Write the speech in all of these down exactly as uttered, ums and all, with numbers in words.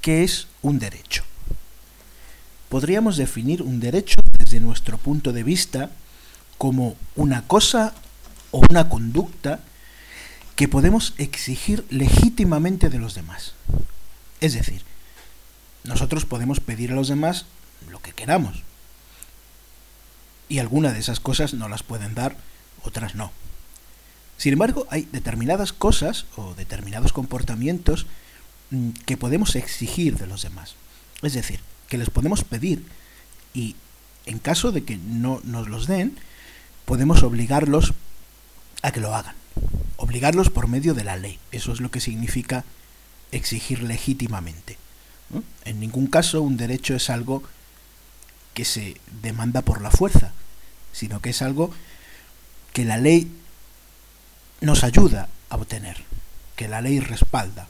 ¿qué es un derecho? Podríamos definir un derecho desde nuestro punto de vista como una cosa o una conducta que podemos exigir legítimamente de los demás. Es decir, nosotros podemos pedir a los demás lo que queramos, y algunas de esas cosas no las pueden dar, otras no. Sin embargo, hay determinadas cosas o determinados comportamientos que podemos exigir de los demás. Es decir, que les podemos pedir y en caso de que no nos los den, podemos obligarlos a que lo hagan. Obligarlos por medio de la ley. Eso es lo que significa exigir legítimamente, ¿no? En ningún caso un derecho es algo que se demanda por la fuerza, sino que es algo que la ley nos ayuda a obtener, que la ley respalda.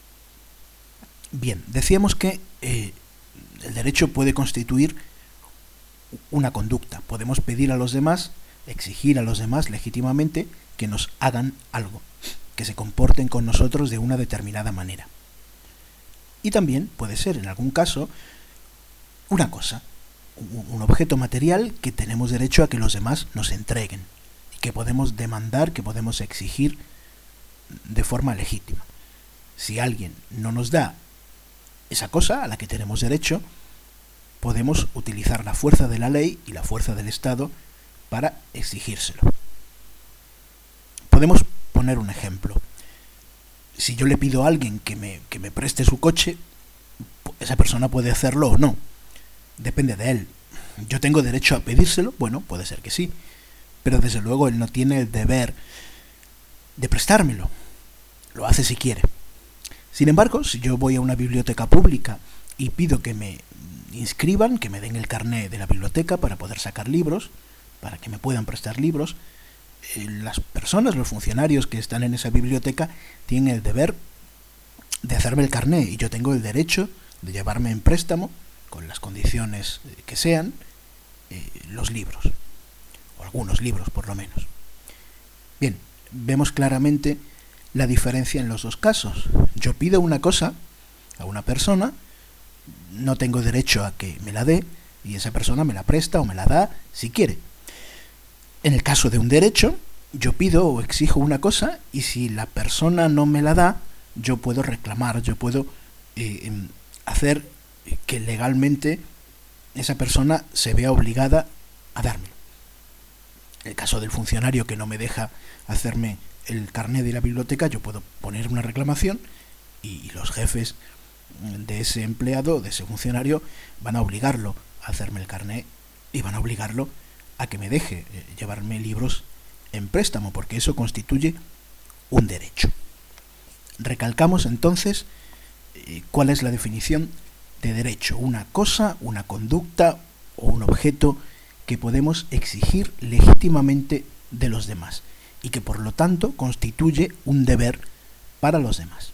Bien, decíamos que eh, el derecho puede constituir una conducta. Podemos pedir a los demás, exigir a los demás legítimamente que nos hagan algo, que se comporten con nosotros de una determinada manera. Y también puede ser, en algún caso, una cosa, un objeto material que tenemos derecho a que los demás nos entreguen y que podemos demandar, que podemos exigir de forma legítima. Si alguien no nos da esa cosa a la que tenemos derecho, podemos utilizar la fuerza de la ley y la fuerza del Estado para exigírselo. Podemos poner un ejemplo. Si yo le pido a alguien que me, que me preste su coche, esa persona puede hacerlo o no. Depende de él. ¿Yo tengo derecho a pedírselo? Bueno, puede ser que sí. Pero desde luego él no tiene el deber de prestármelo. Lo hace si quiere. Sin embargo, si yo voy a una biblioteca pública y pido que me inscriban, que me den el carné de la biblioteca para poder sacar libros, para que me puedan prestar libros, eh, las personas, los funcionarios que están en esa biblioteca tienen el deber de hacerme el carné y yo tengo el derecho de llevarme en préstamo, con las condiciones que sean, eh, los libros, o algunos libros por lo menos. Bien, vemos claramente la diferencia en los dos casos. Yo pido una cosa a una persona, no tengo derecho a que me la dé, y esa persona me la presta o me la da si quiere. En el caso de un derecho, yo pido o exijo una cosa, y si la persona no me la da, yo puedo reclamar, yo puedo eh, hacer que legalmente esa persona se vea obligada a dármelo. En el caso del funcionario que no me deja hacerme el carné de la biblioteca, yo puedo poner una reclamación y los jefes de ese empleado, de ese funcionario, van a obligarlo a hacerme el carné y van a obligarlo a que me deje llevarme libros en préstamo, porque eso constituye un derecho. Recalcamos entonces eh, cuál es la definición de derecho: una cosa, una conducta o un objeto que podemos exigir legítimamente de los demás y que por lo tanto constituye un deber para los demás.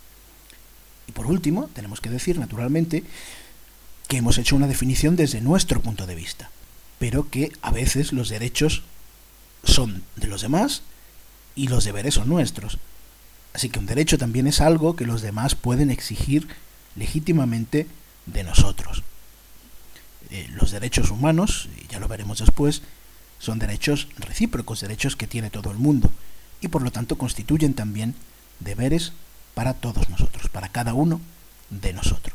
Y por último, tenemos que decir naturalmente que hemos hecho una definición desde nuestro punto de vista, pero que a veces los derechos son de los demás y los deberes son nuestros. Así que un derecho también es algo que los demás pueden exigir legítimamente de nosotros. Eh, los derechos humanos, y ya lo veremos después, son derechos recíprocos, derechos que tiene todo el mundo, y por lo tanto constituyen también deberes para todos nosotros, para cada uno de nosotros.